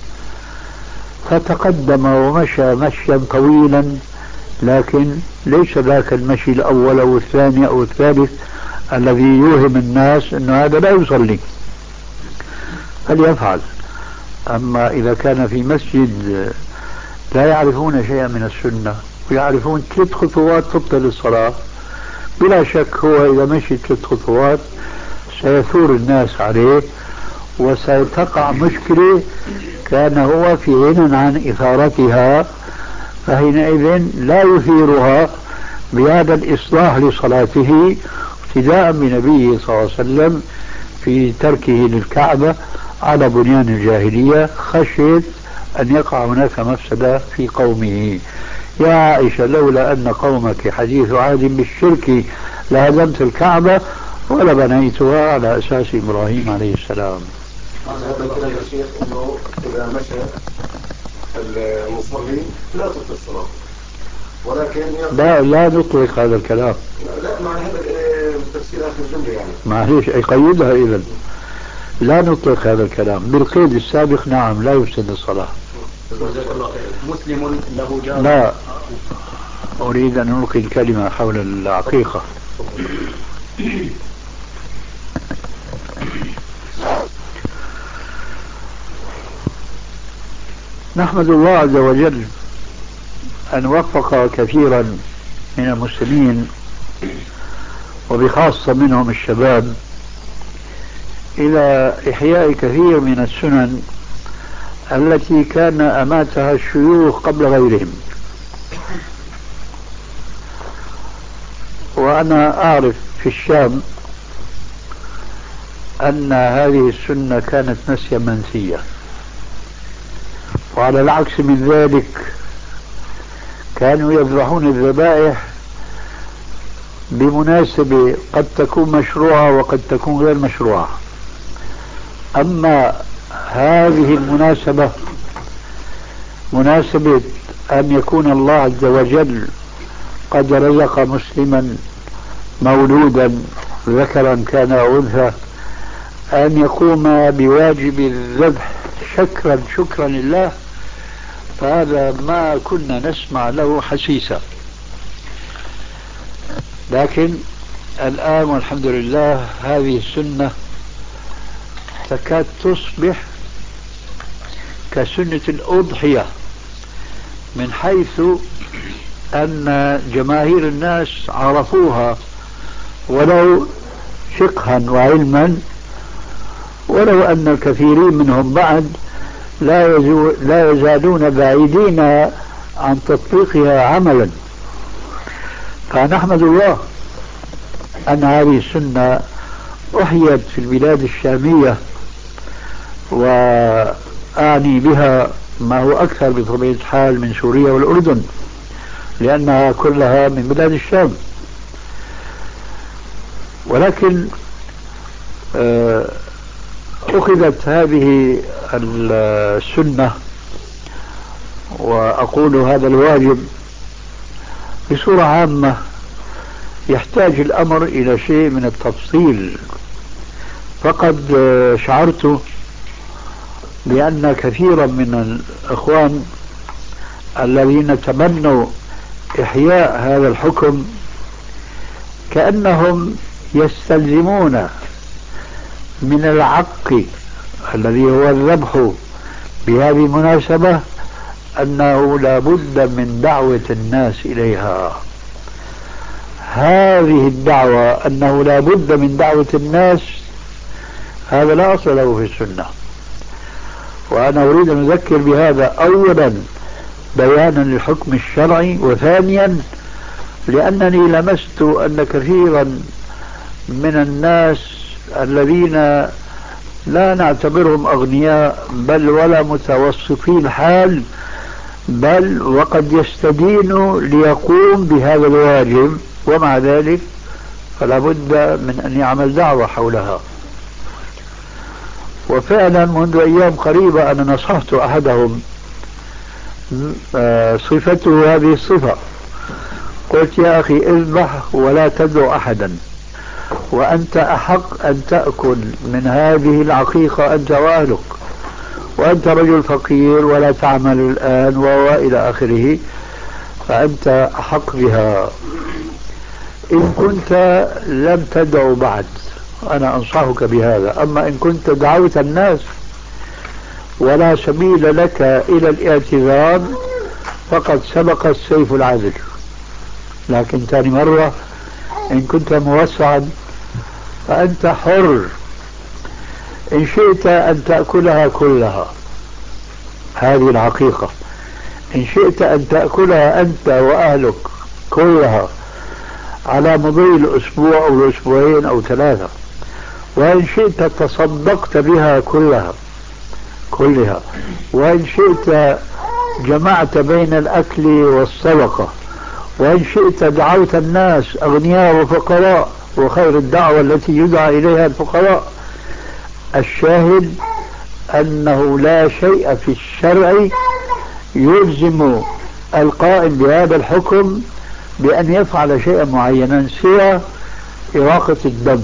فتقدم ومشى مشيا طويلا، لكن ليس ذاك المشي الأول أو الثاني أو الثالث الذي يوهم الناس أن هذا لا يصلي، فليفعل. أما إذا كان في مسجد لا يعرفون شيئا من السنة ويعرفون 3 خطوات تبطل الصلاة، بلا شك هو إذا مشي 3 خطوات سيثور الناس عليه وستقع مشكلة كان هو في غنى عن إثارتها، فحينئذ لا يثيرها بهذا الإصلاح لصلاته ابتداء بنبيه صلى الله عليه وسلم في تركه للكعبة على بنيان الجاهلية، خشيت أن يقع هناك مفسدة في قومه. يا عائشة لولا أن قومك حديث عهد بالشرك لهدمت الكعبة ولبنيتها على أساس إبراهيم عليه السلام. هذا الكلام يا شيخ انه اذا مشى المصلي لا تبطل الصلاه، ولكن لا نطلق هذا الكلام. لا مع هذا تفسير اخر الجمله يعني. معليش يقيدها اذا. لا نطلق هذا الكلام بالقيد السابق. نعم لا يفسد الصلاه. مسلم له جار. لا اريد ان نلقي الكلمه حول العقيقه. نحمد الله عز وجل أن وفق كثيرا من المسلمين وبخاصة منهم الشباب إلى إحياء كثير من السنن التي كان أماتها الشيوخ قبل غيرهم. وأنا أعرف في الشام أن هذه السنة كانت نسيا منسية، وعلى العكس من ذلك كانوا يذبحون الذبائح بمناسبة قد تكون مشروعة وقد تكون غير مشروعة. أما هذه المناسبة مناسبة أن يكون الله عز وجل قد رزق مسلما مولودا ذكرا كان أو أنثى أن يقوم بواجب الذبح شكرا لله، فهذا ما كنا نسمع له حسيسا. لكن الآن والحمد لله هذه السنة تكاد تصبح كسنة الأضحية، من حيث أن جماهير الناس عرفوها ولو فقها وعلما، ولو أن الكثيرين منهم بعد لا يزالون بعيدين عن تطبيقها عملا. فنحمد الله أن هذه السنة أحيت في البلاد الشامية، وأعني بها ما هو أكثر بطبيعة الحال من سوريا والأردن، لأنها كلها من بلاد الشام. ولكن أخذت هذه السنة، وأقول هذا الواجب بصورة عامة، يحتاج الأمر إلى شيء من التفصيل. فقد شعرت بأن كثيرا من الإخوان الذين تمنوا إحياء هذا الحكم كأنهم يستلزمون من العق الذي هو الذبح بهذه المناسبة أنه لا بد من دعوة الناس إليها. هذه الدعوة أنه لا بد من دعوة الناس، هذا لا أصل له في السنة. وأنا أريد أن أذكر بهذا أولا بيانا للحكم الشرعي، وثانيا لأنني لمست أن كثيرا من الناس الذين لا نعتبرهم أغنياء بل ولا متوسطي الحال، بل وقد يستدين ليقوم بهذا الواجب، ومع ذلك فلا بد من أن يعمل دعوة حولها. وفعلا منذ أيام قريبة أنا نصحت أحدهم صفته هذه الصفة، قلت يا أخي اذبح ولا تدعو أحدا، وأنت أحق أن تأكل من هذه العقيقة أنت وأهلك، وأنت رجل فقير ولا تعمل الآن وإلى آخره، فأنت أحق بها. إن كنت لم تدعو بعد أنا أنصحك بهذا، أما إن كنت دعوت الناس ولا سبيل لك إلى الاعتذار فقد سبق السيف العذل. لكن ثاني مرة إن كنت موسعا فأنت حر، إن شئت أن تأكلها كلها هذه العقيقة، إن شئت أن تأكلها أنت وأهلك كلها على مضي الأسبوع أو الأسبوعين أو 3، وإن شئت تصدقت بها كلها، وإن شئت جمعت بين الأكل والصدقة، وإن شئت دعوت الناس أغنياء وفقراء، وخير الدعوة التي يدعى إليها الفقراء. الشاهد أنه لا شيء في الشرع يلزم القائم بهذا الحكم بأن يفعل شيئا معينا سوى إراقة الدم.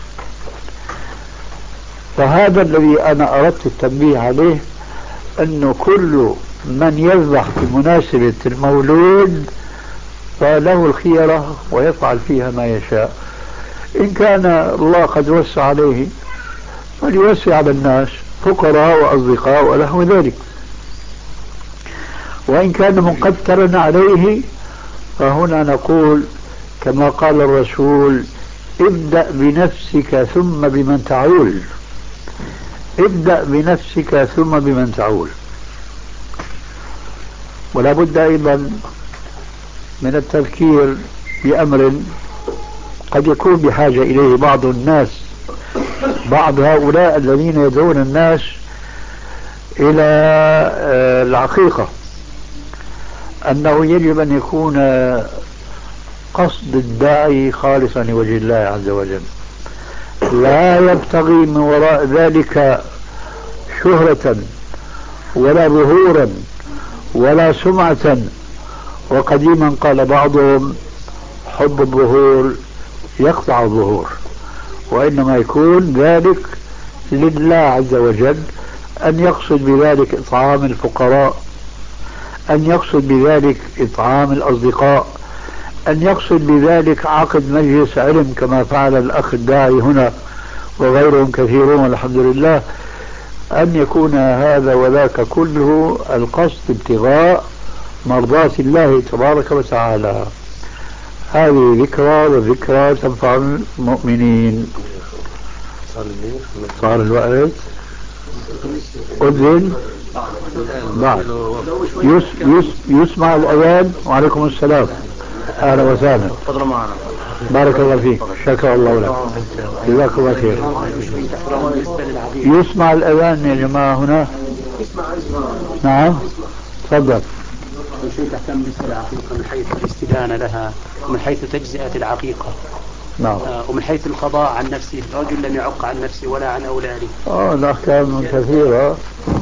فهذا الذي أنا أردت التنبيه عليه، أنه كل من يذبح بمناسبة المولود فله الخيرة ويفعل فيها ما يشاء. إن كان الله قد وسع عليه فليوسع على الناس فقراء وأصدقاء وله ذلك، وإن كان مقترا عليه فهنا نقول كما قال الرسول: ابدأ بنفسك ثم بمن تعول، ابدأ بنفسك ثم بمن تعول. ولا بد أيضا من التذكير بأمر قد يكون بحاجة إليه بعض الناس، بعض هؤلاء الذين يدعون الناس إلى العقيقة، أنه يجب أن يكون قصد الداعي خالصا لوجه الله عز وجل، لا يبتغي من وراء ذلك شهرة ولا ظهورا ولا سمعة. وقديما قال بعضهم: حب الظهور يقطع الظهور. وإنما يكون ذلك لله عز وجل، أن يقصد بذلك إطعام الفقراء، أن يقصد بذلك إطعام الأصدقاء، أن يقصد بذلك عقد مجلس علم كما فعل الأخ الداعي هنا وغيرهم كثيرون والحمد لله. أن يكون هذا وذاك كله القصد ابتغاء مرضاة الله تبارك وتعالى. هذه ذكرى، والذكرى تنفع المؤمنين. صار الوقت أذن بعد يسمع الأذان. وعليكم السلام، أهلا وسهلا، بارك الله فيك، شكر الله لك، جزاك الله خير. يسمع الأذان يا جماعة هنا. نعم تفضل. شيء تهتم بالنسبة للعقيقة من حيث الاستدانة لها ومن حيث تجزئة العقيقة. نعم. ومن حيث القضاء عن نفسه، رجل لم يعق عن نفسه ولا عن أولاده. الأحكام كثيرة.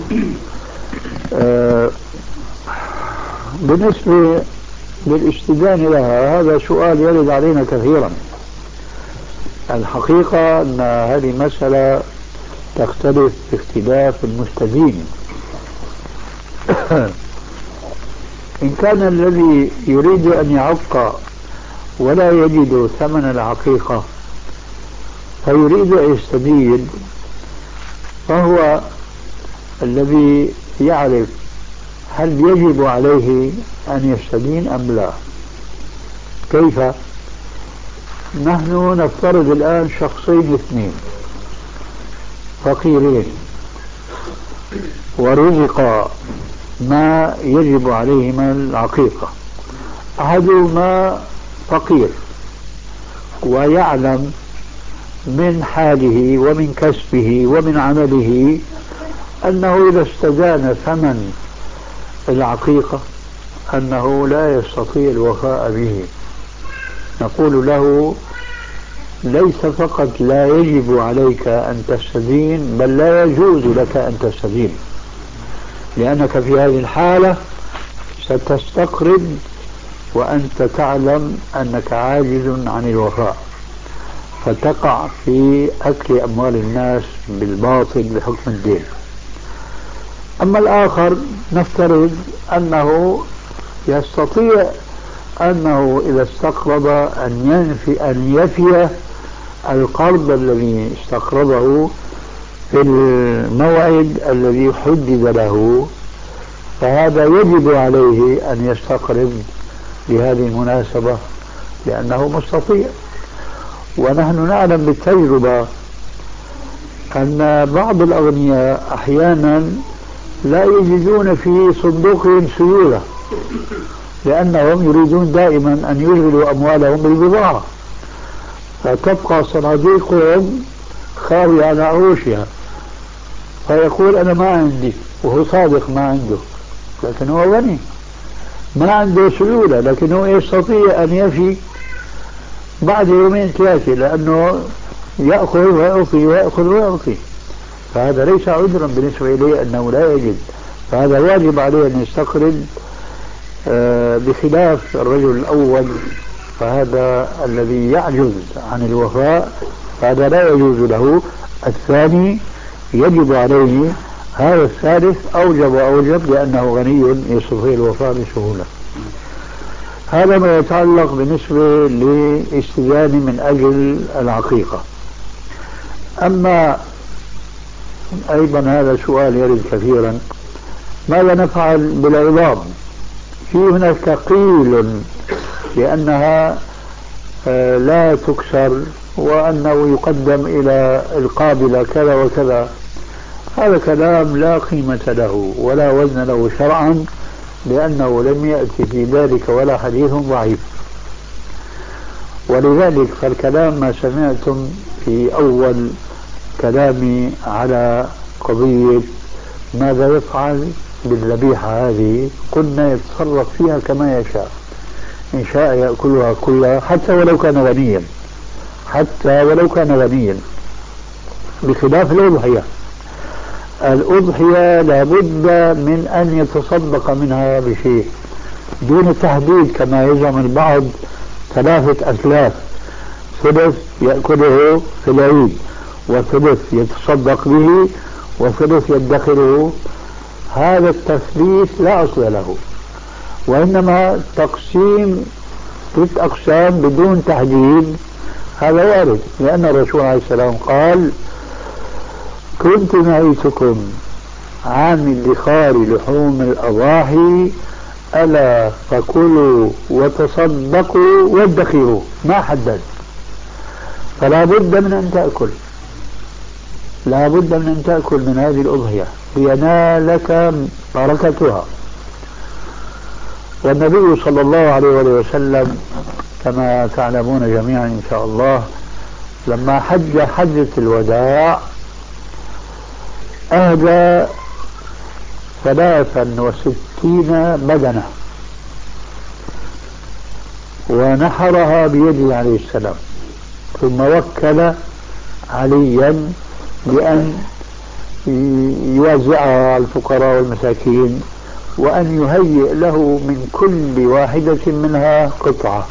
بالنسبة للاستدانة لها هذا سؤال يرد علينا كثيرا. الحقيقة أن هذه مسألة تختلف باختلاف المستدين. إن كان الذي يريد أن يعق ولا يجد ثمن العقيقة فيريد أن يستدين، فهو الذي يعرف هل يجب عليه أن يستدين أم لا. كيف؟ نحن نفترض الآن شخصين اثنين فقيرين ورزقا ما يجب عليهما العقيقة. أحدهما فقير ويعلم من حاله ومن كسبه ومن عمله أنه إذا استدان ثمن العقيقة أنه لا يستطيع الوفاء به. نقول له ليس فقط لا يجب عليك أن تستدين، بل لا يجوز لك أن تستدين، لأنك في هذه الحالة ستستقرض وأنت تعلم أنك عاجز عن الوفاء، فتقع في أكل أموال الناس بالباطل بحكم الدين. أما الآخر نفترض أنه يستطيع أنه إذا استقرض أن يفي القرض الذي استقرضه في الموعد الذي حدد له، فهذا يجب عليه أن يستقرض لهذه المناسبة لأنه مستطيع. ونحن نعلم بالتجربة أن بعض الأغنياء أحيانا لا يجدون في صندوقهم سيولة لأنهم يريدون دائما أن يشغلوا أموالهم بالبضاعة، فتبقى صناديقهم خاوية على عروشها، فيقول أنا ما عندي، وهو صادق ما عنده، لكن هو غني ما عنده سيولة، لكنه يستطيع أن يفي بعد يومين ثلاثة لأنه يأخذ ويعطي ويأخذ ويعطي. فهذا ليس عذرا بالنسبة إليه أنه لا يجد، فهذا واجب عليه أن يستقرض، بخلاف الرجل الأول فهذا الذي يعجز عن الوفاء فهذا لا يجوز له. الثاني يجب عليه، هذا الثالث أوجب لأنه غني يستطيع الوفاء بسهولة. هذا ما يتعلق بالنسبة لاستدانة من أجل العقيقة. أما أيضا هذا سؤال يرد كثيرا، ماذا نفعل بالعظام؟ في هناك قيل لأنها لا تكسر وأنه يقدم إلى القابلة كذا وكذا، هذا كلام لا قيمة له ولا وزن له شرعا، لأنه لم يأتي في ذلك ولا حديث ضعيف. ولذلك فالكلام ما سمعتم في أول كلامي على قضية ماذا يفعل بالذبيحة هذه، قلنا يتصرف فيها كما يشاء، إن شاء يأكلها كلها حتى ولو كان غنيا، بخلاف الأضحية. الأضحية لابد من أن يتصدق منها بشيء دون تحديد كما يزعم البعض 3 أثلاث، ثلث يأكله في العيد، وثلث يتصدق به، وثلث يدخره. هذا التثليث لا أصل له، وإنما تقسيم 3 أقسام بدون تحديد هذا وارد، لأن الرسول عليه السلام قال كنت نهيتكم عن ادخار لحوم الأضاحي ألا فكلوا وتصدقوا وادخروا، ما حدد. فلا بد من أن تأكل من هذه الأضحية لينالك بركتها. والنبي صلى الله عليه وسلم كما تعلمون جميعا إن شاء الله لما حجة الوداع أهدى 63 بدنة ونحرها بيده عليه السلام، ثم وكل عليا بأن يوزعها على الفقراء والمساكين، وأن يهيئ له من كل واحدة منها قطعة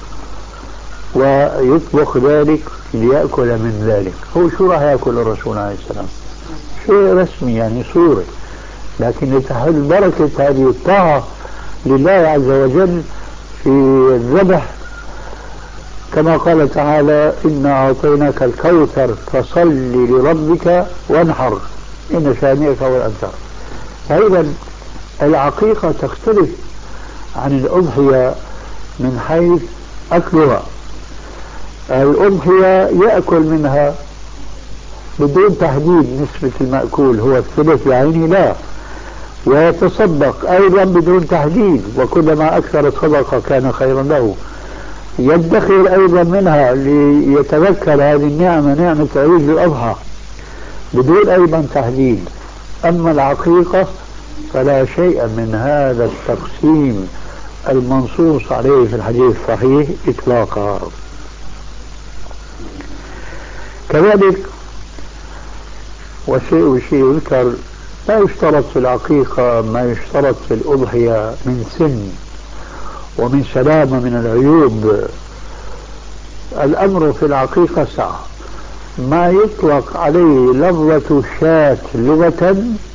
ويطبخ ذلك ليأكل من ذلك. هو شو راح يأكل الرسول عليه السلام؟ شيء رسمي يعني صورة، لكن لتحل بركة هذه الطاعة لله عز وجل في الذبح، كما قال تعالى: إنا أعطيناك الكوثر فصل لربك وانحر إن شانئك هو الأبتر. فإذا العقيقة تختلف عن الأضحية من حيث أكلها. الأضحية يأكل منها بدون تحديد نسبة المأكول، هو الثلث بعينه لا، ويتصدق أيضا بدون تحديد، وكلما أكثر الصدقة كان خيرا له. يدخر أيضا منها ليتذكر هذه النعمة، نعمة عيد الأضحى، بدون أيضا تحديد. أما العقيقة فلا شيء من هذا التقسيم المنصوص عليه في الحديث الصحيح إطلاقا. كذلك وشيء يذكر، لا يشترط في العقيقة ما يشترط في الأضحية من سن ومن سلامة من العيوب. الأمر في العقيقة سعة، ما يطلق عليه لفظة شاة لغة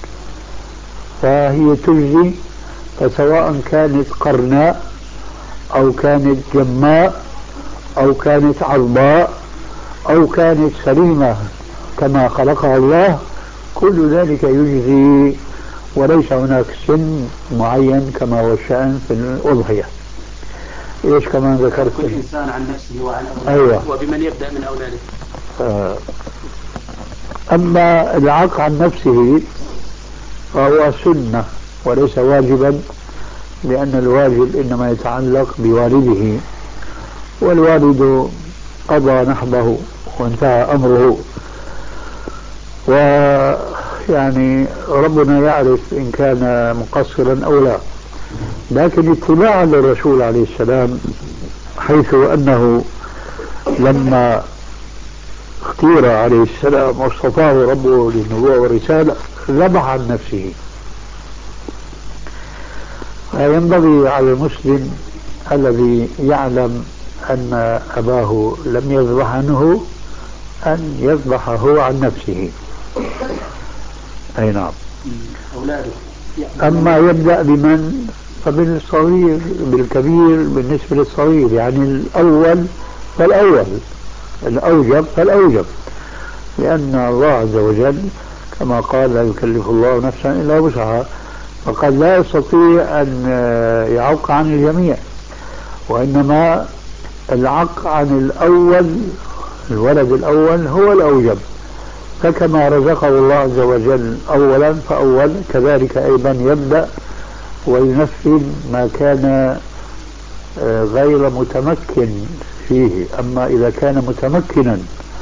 فهي تجزي، فسواء كانت قرناء أو كانت جماء أو كانت عضباء أو كانت سليمة كما خلقها الله، كل ذلك يجزي، وليس هناك سن معين كما هو الشأن في الأضحية. إيش كمان ذكرت؟ كل إنسان عن نفسه وعن أولاده. أيوة. وبمن يبدأ من أولاده. أما العق عن نفسه فهو سنة وليس واجبا، لأن الواجب إنما يتعلق بوالده، والوالد قضى نحبه وانتهى أمره، ويعني ربنا يعرف إن كان مقصرا أو لا. لكن اتباعا للرسول عليه السلام، حيث أنه لما اختير عليه السلام واصطفاه ربه للنبوة والرسالة ذبح عن نفسه. فينبغي على المسلم الذي يعلم أن أباه لم يذبح عنه أن يذبح هو عن نفسه. أي نعم. أولاده. أما يبدأ بمن؟ فبالصغير بالكبير بالنسبة للصغير، يعني الأول فالأول، الأوجب فالأوجب، لأن الله عز وجل كما قال: لا يكلف الله نفسا إلا وسعها، فقد لا يستطيع أن يعق عن الجميع، وإنما العق عن الأول، الولد الأول هو الأوجب. فكما رزقه الله عز وجل أولا فأول، كذلك أيضا يبدأ وينفذ ما كان غير متمكن فيه. أما إذا كان متمكنا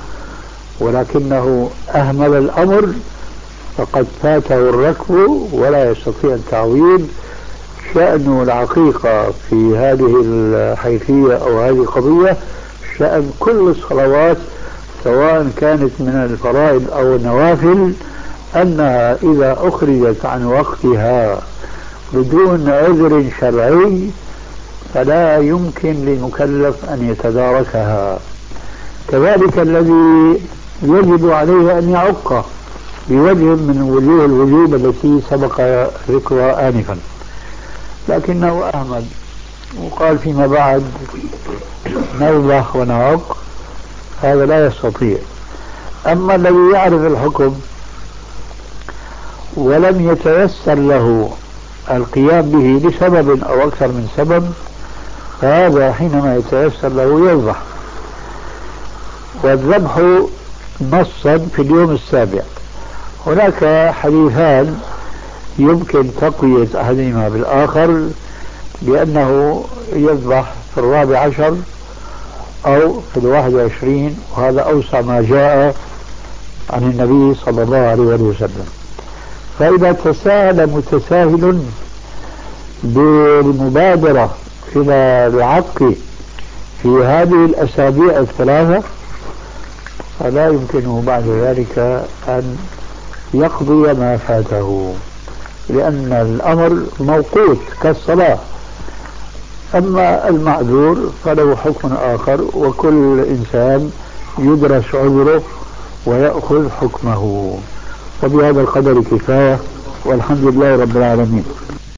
ولكنه أهمل الأمر فقد فاته الركب ولا يستطيع التعويض. شأن العقيقة في هذه الحيثية أو هذه القضية شأن كل الصلوات سواء كانت من الفرائض أو النوافل، أنها إذا أخرجت عن وقتها بدون عذر شرعي فلا يمكن للمكلف أن يتداركها. كذلك الذي يجب عليه أن يعق بوجه من وجوه الوجوب التي سبق ذكرها آنفا، لكنه أهمل وقال فيما بعد نذبح ونعق، هذا لا يستطيع. أما الذي يعرف الحكم ولم يتيسر له القيام به لسبب أو أكثر من سبب، فهذا حينما يتيسر له يذبح. والذبح نصا في اليوم السابع. هناك حديثان يمكن تقوية أحدهما بالآخر، بأنه يذبح في 14 أو في 21، وهذا أوسع ما جاء عن النبي صلى الله عليه وسلم. فإذا تساهل متساهل بالمبادرة إلى العق في هذه الأسابيع الثلاثة فلا يمكنه بعد ذلك أن يقضي ما فاته، لأن الأمر موقوت كالصلاة. أما المعذور فله حكم آخر، وكل إنسان يدرس عذره ويأخذ حكمه. وبهذا القدر كفاية، والحمد لله رب العالمين.